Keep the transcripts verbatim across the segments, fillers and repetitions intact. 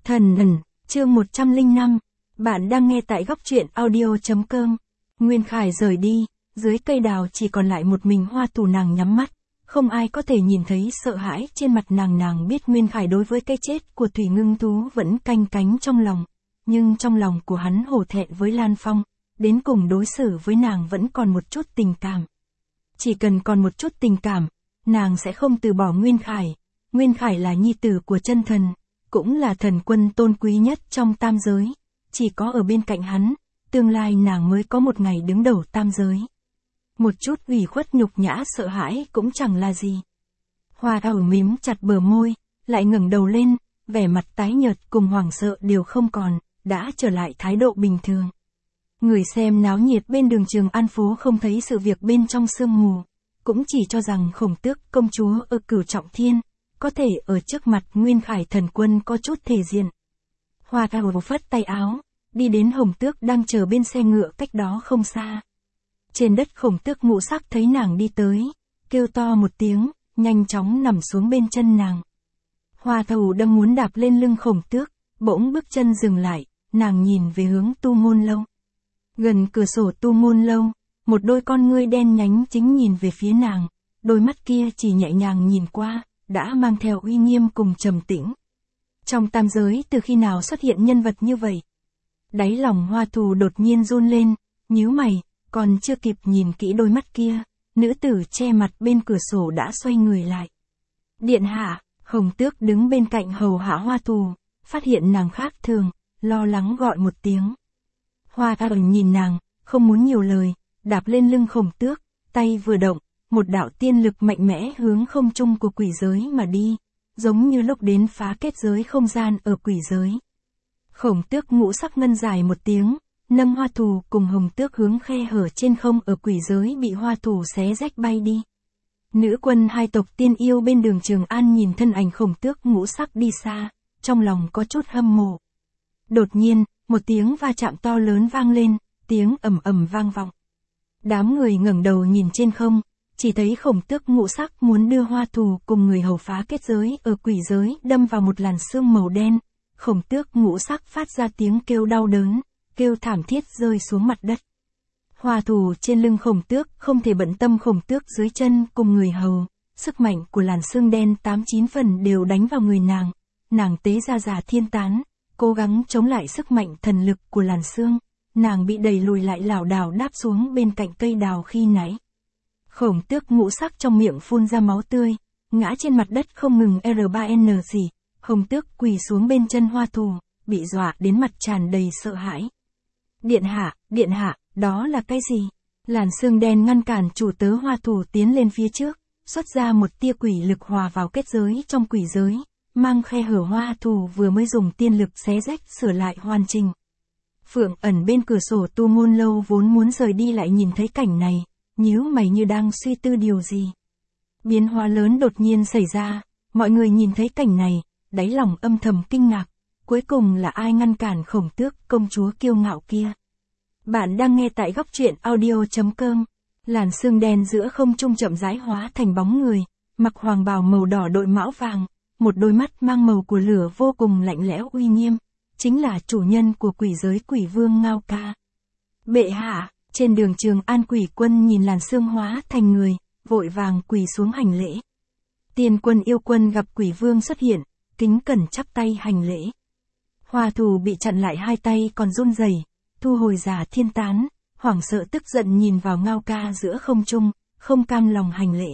Thần ẩn, chương một trăm lẻ năm. Bạn đang nghe tại góc truyện audio chấm com. Nguyên Khải rời đi, dưới cây đào chỉ còn lại một mình Hoa Thù. Nàng nhắm mắt, không ai có thể nhìn thấy sợ hãi trên mặt nàng. Nàng biết Nguyên Khải đối với cái chết của Thủy Ngưng Tú vẫn canh cánh trong lòng, nhưng trong lòng của hắn hổ thẹn với Lan Phong, đến cùng đối xử với nàng vẫn còn một chút tình cảm. Chỉ cần còn một chút tình cảm, nàng sẽ không từ bỏ Nguyên Khải. Nguyên Khải là nhi tử của chân thần, cũng là thần quân tôn quý nhất trong tam giới. Chỉ có ở bên cạnh hắn, tương lai nàng mới có một ngày đứng đầu tam giới. Một chút ủy khuất nhục nhã sợ hãi cũng chẳng là gì. Hoa Thảo mím chặt bờ môi, lại ngẩng đầu lên, vẻ mặt tái nhợt cùng hoảng sợ đều không còn, đã trở lại thái độ bình thường. Người xem náo nhiệt bên đường Trường An phố không thấy sự việc bên trong sương mù, cũng chỉ cho rằng Khổng Tước công chúa ở Cửu Trọng Thiên, có thể ở trước mặt Nguyên Khải thần quân có chút thể diện. Hoa Thảo phất tay áo, đi đến Khổng Tước đang chờ bên xe ngựa cách đó không xa. Trên đất Khổng Tước ngũ sắc thấy nàng đi tới, kêu to một tiếng, nhanh chóng nằm xuống bên chân nàng. Hoa Thảo đang muốn đạp lên lưng Khổng Tước, bỗng bước chân dừng lại, nàng nhìn về hướng Tu Môn Lâu. Gần cửa sổ Tu Môn Lâu, một đôi con ngươi đen nhánh chính nhìn về phía nàng, đôi mắt kia chỉ nhẹ nhàng nhìn qua, đã mang theo uy nghiêm cùng trầm tĩnh. Trong tam giới từ khi nào xuất hiện nhân vật như vậy? Đáy lòng Hoa Thù đột nhiên run lên, nhíu mày, còn chưa kịp nhìn kỹ đôi mắt kia, nữ tử che mặt bên cửa sổ đã xoay người lại. Điện hạ, Khổng Tước đứng bên cạnh hầu hạ Hoa Thù, phát hiện nàng khác thường, lo lắng gọi một tiếng. Hoa Thù nhìn nàng, không muốn nhiều lời, đạp lên lưng Khổng Tước, tay vừa động, một đạo tiên lực mạnh mẽ hướng không trung của quỷ giới mà đi, giống như lúc đến phá kết giới không gian ở quỷ giới. Khổng Tước ngũ sắc ngân dài một tiếng, nâng Hoa Thù cùng Hồng Tước hướng khe hở trên không ở quỷ giới bị Hoa Thù xé rách bay đi. Nữ quân hai tộc tiên yêu bên đường Trường An nhìn thân ảnh Khổng Tước ngũ sắc đi xa, trong lòng có chút hâm mộ. Đột nhiên, một tiếng va chạm to lớn vang lên, tiếng ầm ầm vang vọng. Đám người ngẩng đầu nhìn trên không, chỉ thấy Khổng Tước ngũ sắc muốn đưa Hoa Thù cùng người hầu phá kết giới ở quỷ giới đâm vào một làn sương màu đen. Khổng Tước ngũ sắc phát ra tiếng kêu đau đớn, kêu thảm thiết rơi xuống mặt đất. Hoa Thù trên lưng Khổng Tước không thể bận tâm Khổng Tước dưới chân cùng người hầu, sức mạnh của làn sương đen tám chín phần đều đánh vào người nàng. Nàng tế ra giả thiên tán, cố gắng chống lại sức mạnh thần lực của làn sương. Nàng bị đẩy lùi lại lảo đảo đáp xuống bên cạnh cây đào khi nãy. Khổng Tước ngũ sắc trong miệng phun ra máu tươi, ngã trên mặt đất không ngừng R ba N gì. Khổng Tước quỳ xuống bên chân Hoa Thù, bị dọa đến mặt tràn đầy sợ hãi. Điện hạ, điện hạ, đó là cái gì? Làn sương đen ngăn cản chủ tớ Hoa Thù tiến lên phía trước, xuất ra một tia quỷ lực hòa vào kết giới trong quỷ giới, mang khe hở Hoa Thù vừa mới dùng tiên lực xé rách sửa lại hoàn chỉnh. Phượng ẩn bên cửa sổ Tu Môn Lâu vốn muốn rời đi lại nhìn thấy cảnh này, nhíu mày như đang suy tư điều gì. Biến hóa lớn đột nhiên xảy ra, mọi người nhìn thấy cảnh này, đáy lòng âm thầm kinh ngạc, cuối cùng là ai ngăn cản Khổng Tước công chúa kiêu ngạo kia. Bạn đang nghe tại góc truyện audio chấm com. Làn sương đen giữa không trung chậm rãi hóa thành bóng người, mặc hoàng bào màu đỏ đội mão vàng, một đôi mắt mang màu của lửa vô cùng lạnh lẽo uy nghiêm, chính là chủ nhân của quỷ giới Quỷ Vương Ngao Ca. Bệ hạ, trên đường Trường An quỷ quân nhìn làn sương hóa thành người, vội vàng quỳ xuống hành lễ. Tiên quân yêu quân gặp Quỷ Vương xuất hiện, kính cẩn chắp tay hành lễ. Hoa Thù bị chặn lại hai tay còn run rẩy, thu hồi giả thiên tán, hoảng sợ tức giận nhìn vào Ngao Ca giữa không trung, không cam lòng hành lễ.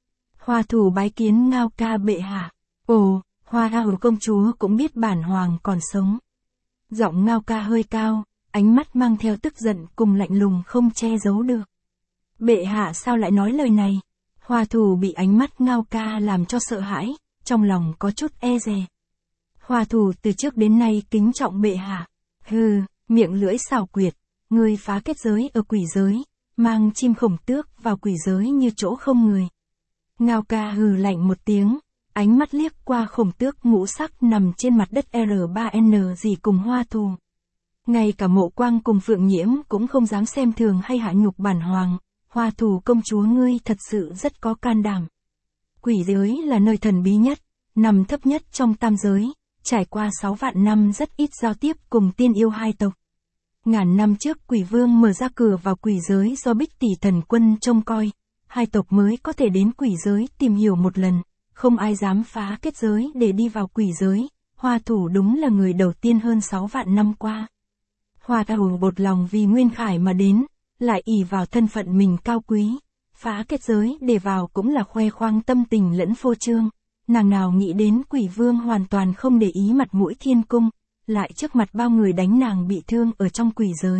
Hoa Thù bái kiến Ngao Ca bệ hạ. Ồ, Hoa Thù công chúa cũng biết bản hoàng còn sống. Giọng Ngao Ca hơi cao, ánh mắt mang theo tức giận cùng lạnh lùng không che giấu được. Bệ hạ sao lại nói lời này? Hoa Thù bị ánh mắt Ngao Ca làm cho sợ hãi, trong lòng có chút e dè. Hoa Thù từ trước đến nay kính trọng bệ hạ. Hừ, miệng lưỡi xảo quyệt, ngươi phá kết giới ở quỷ giới, mang chim Khổng Tước vào quỷ giới như chỗ không người. Ngao Ca hừ lạnh một tiếng, ánh mắt liếc qua Khổng Tước ngũ sắc nằm trên mặt đất R ba N gì cùng Hoa Thù. Ngay cả Mộ Quang cùng Phượng Nhiễm cũng không dám xem thường hay hạ nhục bản hoàng. Hoa Thù công chúa ngươi thật sự rất có can đảm. Quỷ giới là nơi thần bí nhất, nằm thấp nhất trong tam giới, trải qua sáu vạn năm rất ít giao tiếp cùng tiên yêu hai tộc. Ngàn năm trước quỷ vương mở ra cửa vào quỷ giới do Bích Tỷ Thần Quân trông coi, hai tộc mới có thể đến quỷ giới tìm hiểu một lần, không ai dám phá kết giới để đi vào quỷ giới, Hoa Thủ đúng là người đầu tiên hơn sáu vạn năm qua. Hoa Thủ bột lòng vì Nguyên Khải mà đến, lại ỷ vào thân phận mình cao quý, phá kết giới để vào cũng là khoe khoang tâm tình lẫn phô trương, nàng nào nghĩ đến quỷ vương hoàn toàn không để ý mặt mũi thiên cung, lại trước mặt bao người đánh nàng bị thương ở trong quỷ giới.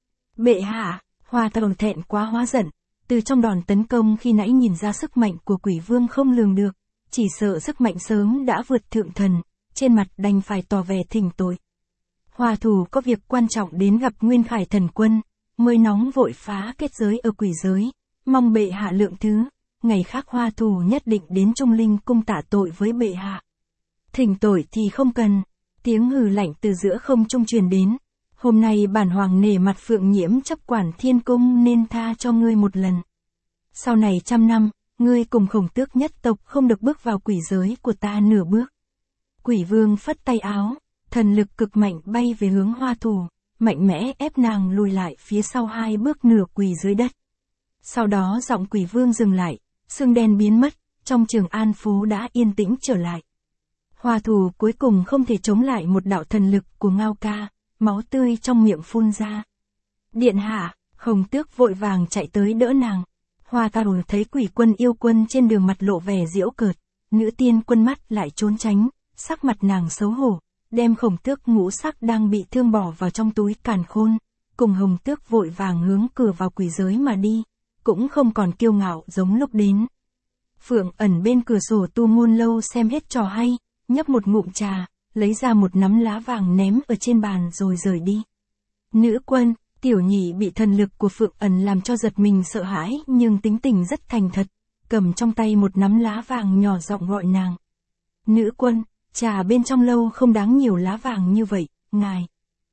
Bệ hạ, Hoa Thủ thẹn quá hóa giận, từ trong đòn tấn công khi nãy nhìn ra sức mạnh của quỷ vương không lường được, chỉ sợ sức mạnh sớm đã vượt thượng thần, trên mặt đành phải tỏ vẻ thỉnh tội. Hoa Thủ có việc quan trọng đến gặp Nguyên Khải Thần Quân, mới nóng vội phá kết giới ở quỷ giới, mong bệ hạ lượng thứ, ngày khác Hoa Thủ nhất định đến Trung Linh cung tạ tội với bệ hạ. Thỉnh tội thì không cần, tiếng hừ lạnh từ giữa không trung truyền đến, hôm nay bản hoàng nể mặt Phượng Nhiễm chấp quản thiên cung nên tha cho ngươi một lần. Sau này trăm năm, ngươi cùng Khổng Tước nhất tộc không được bước vào quỷ giới của ta nửa bước. Quỷ vương phất tay áo, thần lực cực mạnh bay về hướng Hoa Thủ, mạnh mẽ ép nàng lùi lại phía sau hai bước nửa quỳ dưới đất. Sau đó giọng quỷ vương dừng lại, sương đen biến mất, trong Trường An phố đã yên tĩnh trở lại. Hoa Thủ cuối cùng không thể chống lại một đạo thần lực của Ngao Ca, máu tươi trong miệng phun ra. Điện hạ, Khổng Tước vội vàng chạy tới đỡ nàng. Hoa Thủ thấy quỷ quân yêu quân trên đường mặt lộ vẻ giễu cợt, nữ tiên quân mắt lại trốn tránh, sắc mặt nàng xấu hổ, đem Khổng Tước ngũ sắc đang bị thương bỏ vào trong túi càn khôn, cùng Hồng Tước vội vàng hướng cửa vào quỷ giới mà đi, cũng không còn kiêu ngạo giống lúc đến. Phượng ẩn bên cửa sổ tu ngôn lâu xem hết trò hay, nhấp một ngụm trà, lấy ra một nắm lá vàng ném ở trên bàn rồi rời đi. Nữ quân, tiểu nhị bị thần lực của Phượng ẩn làm cho giật mình sợ hãi nhưng tính tình rất thành thật, cầm trong tay một nắm lá vàng nhỏ giọng gọi nàng. Nữ quân, trà bên trong lâu không đáng nhiều lá vàng như vậy, ngài.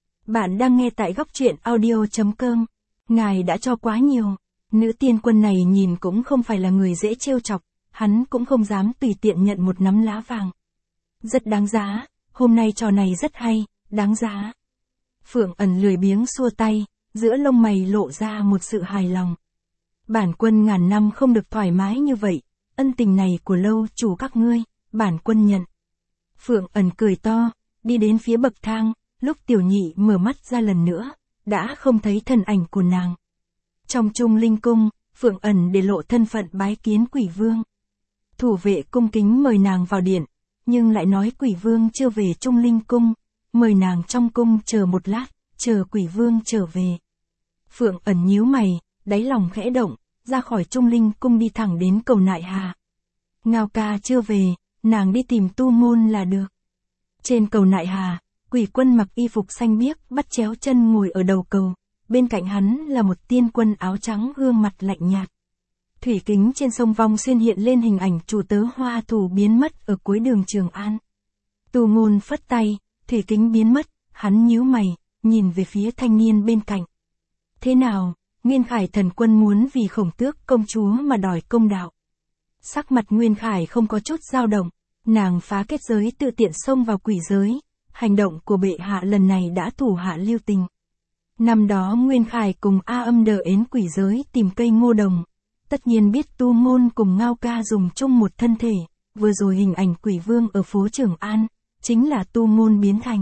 Bạn đang nghe tại góc truyện audio chấm com. Ngài đã cho quá nhiều. Nữ tiên quân này nhìn cũng không phải là người dễ trêu chọc, hắn cũng không dám tùy tiện nhận một nắm lá vàng. Rất đáng giá, hôm nay trò này rất hay, đáng giá. Phượng ẩn lười biếng xua tay, giữa lông mày lộ ra một sự hài lòng. Bản quân ngàn năm không được thoải mái như vậy, ân tình này của lâu chủ các ngươi, bản quân nhận. Phượng ẩn cười to, đi đến phía bậc thang, lúc tiểu nhị mở mắt ra lần nữa, đã không thấy thân ảnh của nàng. Trong Trung Linh cung, Phượng ẩn để lộ thân phận bái kiến quỷ vương. Thủ vệ cung kính mời nàng vào điện, nhưng lại nói quỷ vương chưa về Trung Linh cung, mời nàng trong cung chờ một lát, chờ quỷ vương trở về. Phượng ẩn nhíu mày, đáy lòng khẽ động, ra khỏi Trung Linh cung đi thẳng đến cầu Nại Hà. Ngao Ca chưa về, nàng đi tìm tu môn là được. Trên cầu Nại Hà, quỷ quân mặc y phục xanh biếc bắt chéo chân ngồi ở đầu cầu, bên cạnh hắn là một tiên quân áo trắng gương mặt lạnh nhạt. Thủy kính trên sông Vong Xuyên hiện lên hình ảnh chủ tớ Hoa Thủ biến mất ở cuối đường Trường An. Tu Ngôn phất tay, thủy kính biến mất, hắn nhíu mày, nhìn về phía thanh niên bên cạnh. Thế nào, Nguyên Khải Thần Quân muốn vì Khổng Tước công chúa mà đòi công đạo. Sắc mặt Nguyên Khải không có chút dao động, nàng phá kết giới tự tiện xông vào quỷ giới, hành động của bệ hạ lần này đã thủ hạ lưu tình. Năm đó Nguyên Khải cùng A Âm đờ đến quỷ giới tìm cây ngô đồng, tất nhiên biết Tu Ngôn cùng Ngao Ca dùng chung một thân thể, vừa rồi hình ảnh quỷ vương ở phố Trường An, chính là Tu Ngôn biến thành.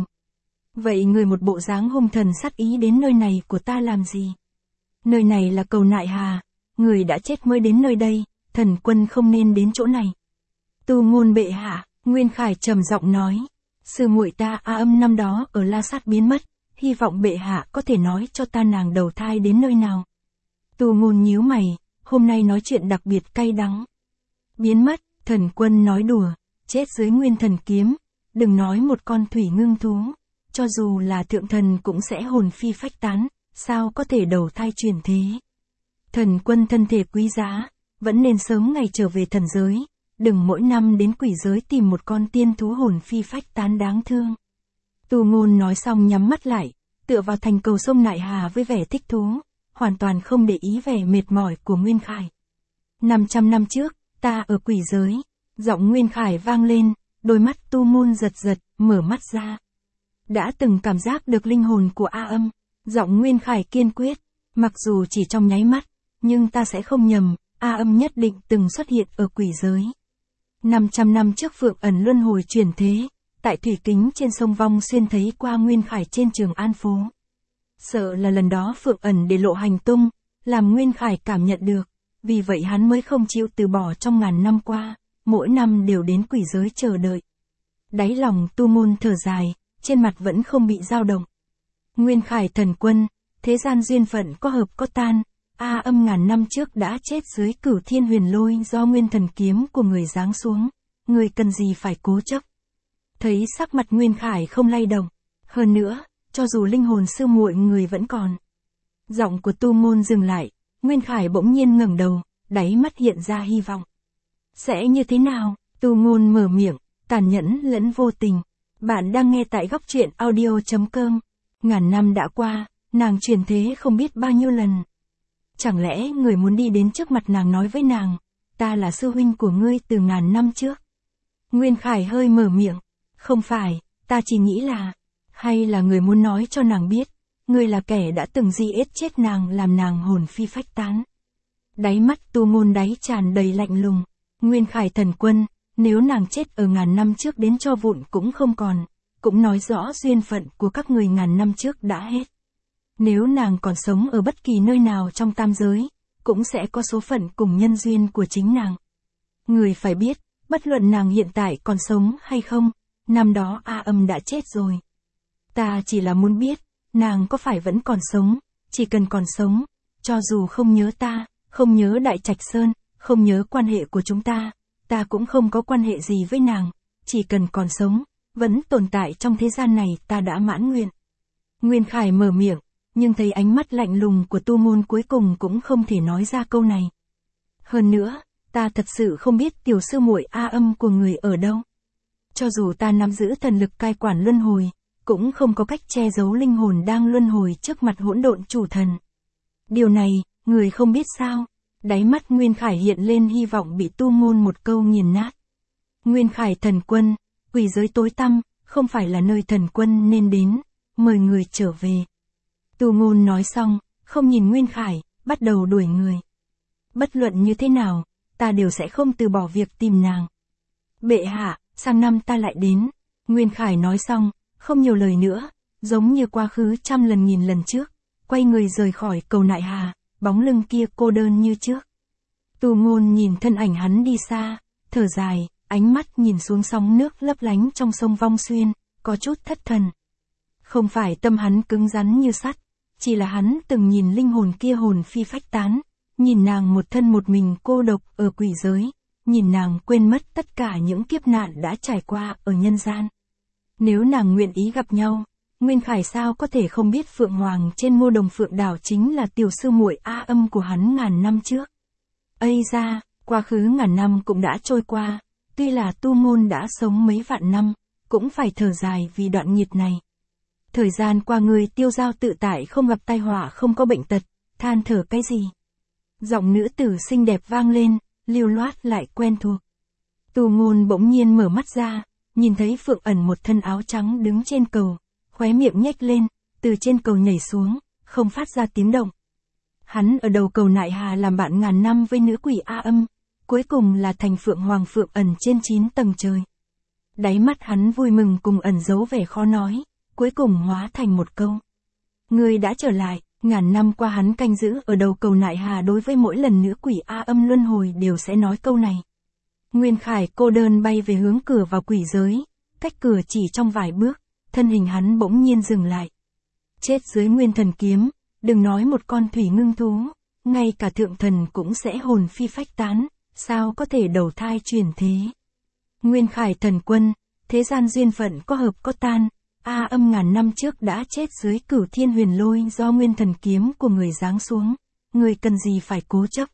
Vậy người một bộ dáng hung thần sát ý đến nơi này của ta làm gì? Nơi này là cầu Nại Hà, người đã chết mới đến nơi đây, thần quân không nên đến chỗ này. Tu Ngôn bệ hạ, Nguyên Khải trầm giọng nói, sư muội ta A Âm năm đó ở La Sát biến mất, hy vọng bệ hạ có thể nói cho ta nàng đầu thai đến nơi nào. Tu Ngôn nhíu mày, hôm nay nói chuyện đặc biệt cay đắng. Biến mất, thần quân nói đùa, chết dưới Nguyên Thần kiếm, đừng nói một con thủy ngưng thú, cho dù là thượng thần cũng sẽ hồn phi phách tán, sao có thể đầu thai chuyển thế. Thần quân thân thể quý giá, vẫn nên sớm ngày trở về thần giới, đừng mỗi năm đến quỷ giới tìm một con tiên thú hồn phi phách tán đáng thương. Tu Ngôn nói xong nhắm mắt lại, tựa vào thành cầu sông Nại Hà với vẻ thích thú, hoàn toàn không để ý vẻ mệt mỏi của Nguyên Khải. năm trăm năm trước, ta ở quỷ giới, giọng Nguyên Khải vang lên, đôi mắt Tu Ngôn giật giật, mở mắt ra. Đã từng cảm giác được linh hồn của A Âm, giọng Nguyên Khải kiên quyết, mặc dù chỉ trong nháy mắt, nhưng ta sẽ không nhầm, A Âm nhất định từng xuất hiện ở quỷ giới. năm trăm năm trước Phượng Ẩn luân hồi chuyển thế, tại thủy kính trên sông Vong Xuyên thấy qua Nguyên Khải trên Trường An phố. Sợ là lần đó Phượng Ẩn để lộ hành tung, làm Nguyên Khải cảm nhận được, vì vậy hắn mới không chịu từ bỏ trong ngàn năm qua, mỗi năm đều đến quỷ giới chờ đợi. Đáy lòng Tu Môn thở dài, trên mặt vẫn không bị dao động. Nguyên Khải thần quân, thế gian duyên phận có hợp có tan, A Âm ngàn năm trước đã chết dưới Cửu Thiên Huyền Lôi do nguyên thần kiếm của người giáng xuống, người cần gì phải cố chấp. Thấy sắc mặt Nguyên Khải không lay động, hơn nữa, cho dù linh hồn sư muội người vẫn còn. Giọng của Tu Môn dừng lại, Nguyên Khải bỗng nhiên ngẩng đầu, đáy mắt hiện ra hy vọng. Sẽ như thế nào? Tu Môn mở miệng, tàn nhẫn lẫn vô tình. Bạn đang nghe tại góc truyện audio chấm com. Ngàn năm đã qua, nàng chuyển thế không biết bao nhiêu lần. Chẳng lẽ người muốn đi đến trước mặt nàng nói với nàng, ta là sư huynh của ngươi từ ngàn năm trước? Nguyên Khải hơi mở miệng, không phải, ta chỉ nghĩ là, hay là người muốn nói cho nàng biết, ngươi là kẻ đã từng di ết chết nàng làm nàng hồn phi phách tán. Đáy mắt Tu Môn đáy tràn đầy lạnh lùng, Nguyên Khải thần quân, nếu nàng chết ở ngàn năm trước đến cho vụn cũng không còn, cũng nói rõ duyên phận của các người ngàn năm trước đã hết. Nếu nàng còn sống ở bất kỳ nơi nào trong tam giới, cũng sẽ có số phận cùng nhân duyên của chính nàng. Người phải biết, bất luận nàng hiện tại còn sống hay không, năm đó A Âm đã chết rồi. Ta chỉ là muốn biết, nàng có phải vẫn còn sống, chỉ cần còn sống, cho dù không nhớ ta, không nhớ Đại Trạch Sơn, không nhớ quan hệ của chúng ta, ta cũng không có quan hệ gì với nàng, chỉ cần còn sống, vẫn tồn tại trong thế gian này ta đã mãn nguyện. Nguyên Khải mở miệng, nhưng thấy ánh mắt lạnh lùng của Tu Môn cuối cùng cũng không thể nói ra câu này. Hơn nữa, ta thật sự không biết tiểu sư muội A Âm của người ở đâu. Cho dù ta nắm giữ thần lực cai quản luân hồi, cũng không có cách che giấu linh hồn đang luân hồi trước mặt hỗn độn chủ thần. Điều này, người không biết sao? Đáy mắt Nguyên Khải hiện lên hy vọng bị Tu Môn một câu nghiền nát. Nguyên Khải thần quân, quỷ giới tối tăm, không phải là nơi thần quân nên đến, mời người trở về. Tu Môn nói xong, không nhìn Nguyên Khải, bắt đầu đuổi người. Bất luận như thế nào, ta đều sẽ không từ bỏ việc tìm nàng. Bệ hạ, sang năm ta lại đến. Nguyên Khải nói xong, không nhiều lời nữa, giống như quá khứ trăm lần nghìn lần trước, quay người rời khỏi cầu Nại Hà, bóng lưng kia cô đơn như trước. Tu Môn nhìn thân ảnh hắn đi xa, thở dài, ánh mắt nhìn xuống sóng nước lấp lánh trong sông Vong Xuyên, có chút thất thần. Không phải tâm hắn cứng rắn như sắt, chỉ là hắn từng nhìn linh hồn kia hồn phi phách tán, nhìn nàng một thân một mình cô độc ở quỷ giới, nhìn nàng quên mất tất cả những kiếp nạn đã trải qua ở nhân gian. Nếu nàng nguyện ý gặp nhau, Nguyên Khải sao có thể không biết Phượng Hoàng trên Ngô Đồng Phượng Đảo chính là tiểu sư muội A Âm của hắn ngàn năm trước. Ây ra, quá khứ ngàn năm cũng đã trôi qua, tuy là Tu Môn đã sống mấy vạn năm, cũng phải thở dài vì đoạn nghiệt này. Thời gian qua người tiêu dao tự tại không gặp tai họa không có bệnh tật, than thở cái gì? Giọng nữ tử xinh đẹp vang lên, lưu loát lại quen thuộc. Tu Môn bỗng nhiên mở mắt ra, nhìn thấy Phượng Ẩn một thân áo trắng đứng trên cầu, khóe miệng nhếch lên, từ trên cầu nhảy xuống, không phát ra tiếng động. Hắn ở đầu cầu Nại Hà làm bạn ngàn năm với nữ quỷ A Âm, cuối cùng là thành Phượng Hoàng Phượng Ẩn trên chín tầng trời. Đáy mắt hắn vui mừng cùng ẩn giấu vẻ khó nói, cuối cùng hóa thành một câu. Ngươi đã trở lại. Ngàn năm qua hắn canh giữ ở đầu cầu Nại Hà, đối với mỗi lần nữ quỷ A Âm luân hồi đều sẽ nói câu này. Nguyên Khải cô đơn bay về hướng cửa vào quỷ giới, cách cửa chỉ trong vài bước, thân hình hắn bỗng nhiên dừng lại. Chết dưới nguyên thần kiếm, đừng nói một con thủy ngưng thú, ngay cả thượng thần cũng sẽ hồn phi phách tán, sao có thể đầu thai chuyển thế. Nguyên Khải thần quân, thế gian duyên phận có hợp có tan, A Âm ngàn năm trước đã chết dưới Cửu Thiên Huyền Lôi do nguyên thần kiếm của người giáng xuống, người cần gì phải cố chấp.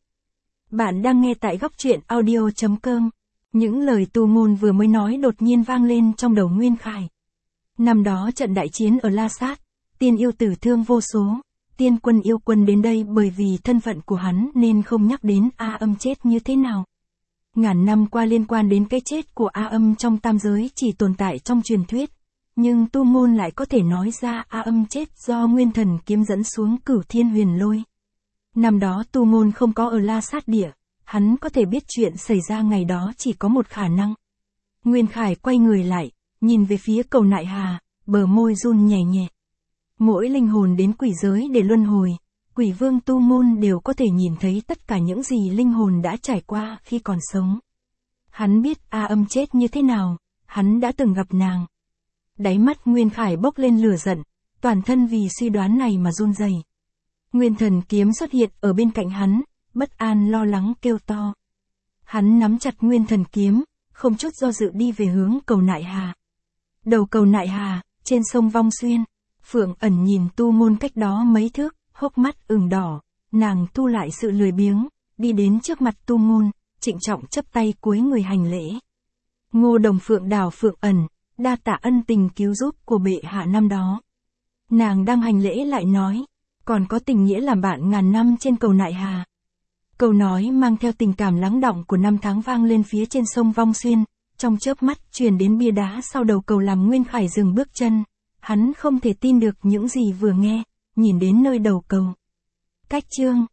Bạn đang nghe tại góc truyện audio chấm com. Những lời Tu Môn vừa mới nói đột nhiên vang lên trong đầu Nguyên Khải. Năm đó trận đại chiến ở La Sát, tiên yêu tử thương vô số, tiên quân yêu quân đến đây bởi vì thân phận của hắn nên không nhắc đến A Âm chết như thế nào. Ngàn năm qua liên quan đến cái chết của A Âm trong tam giới chỉ tồn tại trong truyền thuyết, nhưng tu môn lại có thể nói ra A Âm chết do nguyên thần kiếm dẫn xuống Cửu Thiên Huyền Lôi. Năm đó tu môn không có ở La Sát Địa, hắn có thể biết chuyện xảy ra ngày đó chỉ có một khả năng. Nguyên Khải quay người lại, nhìn về phía Cầu Nại Hà, bờ môi run nhẹ nhẹ. Mỗi linh hồn đến quỷ giới để luân hồi, quỷ vương tu môn đều có thể nhìn thấy tất cả những gì linh hồn đã trải qua khi còn sống. Hắn biết A Âm chết như thế nào, hắn đã từng gặp nàng. Đáy mắt Nguyên Khải bốc lên lửa giận, toàn thân vì suy đoán này mà run rẩy. Nguyên thần kiếm xuất hiện ở bên cạnh hắn, bất an lo lắng kêu to. Hắn nắm chặt nguyên thần kiếm, không chút do dự đi về hướng Cầu Nại Hà. Đầu Cầu Nại Hà, trên sông Vong Xuyên, Phượng Ẩn nhìn tu môn cách đó mấy thước, hốc mắt ửng đỏ, nàng thu lại sự lười biếng, đi đến trước mặt tu môn, trịnh trọng chắp tay cúi người hành lễ. Ngô Đồng Phượng đảo Phượng Ẩn, đa tạ ân tình cứu giúp của bệ hạ năm đó. Nàng đang hành lễ lại nói, còn có tình nghĩa làm bạn ngàn năm trên Cầu Nại Hà. Câu nói mang theo tình cảm lắng đọng của năm tháng vang lên phía trên sông Vong Xuyên, trong chớp mắt truyền đến bia đá sau đầu cầu làm Nguyên Khải dừng bước chân. Hắn không thể tin được những gì vừa nghe, nhìn đến nơi đầu cầu. Cách chương